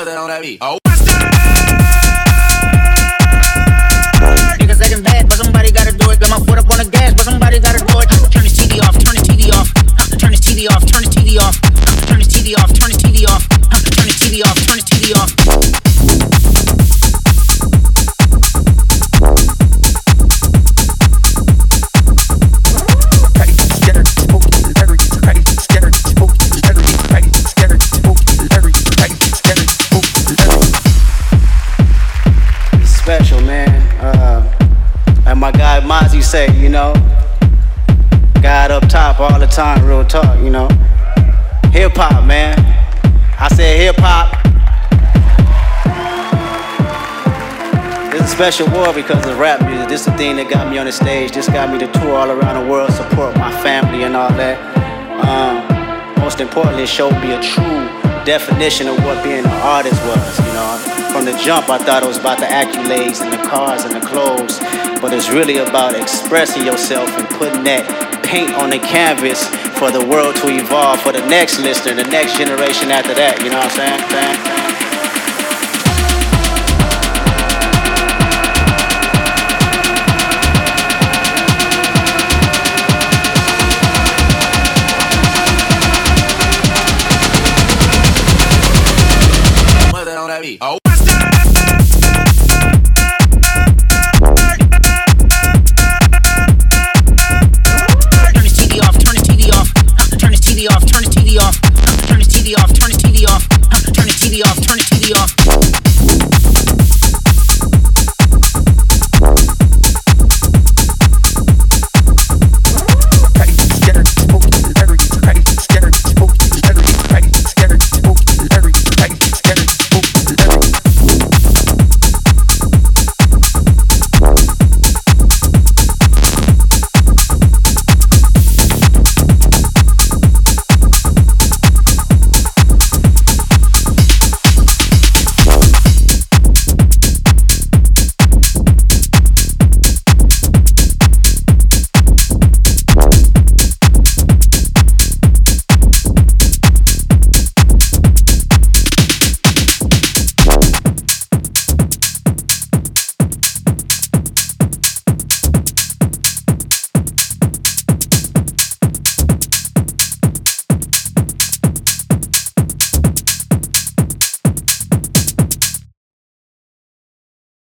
mother on that beat. Oh. Niggas acting bad, but somebody gotta do it. Got my foot up on the gas, but somebody gotta do it. Turn this TV off, turn this TV off. Turn this TV off, turn this TV off. Turn this TV off, turn this TV off. Turn this TV off, turn this TV off. Special, man. Like my guy Mozzie say, you know, God up top all the time, real talk, you know. Hip hop, man. I said hip hop. It's a special war because of rap music. This is the thing that got me on the stage. This got me to tour all around the world, support my family and all that. Most importantly, it showed me a true definition of what being an artist was, you know. From the jump, I thought it was about the accolades and the cars and the clothes, but it's really about expressing yourself and putting that paint on the canvas for the world to evolve, for the next listener, the next generation after that, you know what I'm saying? Oh.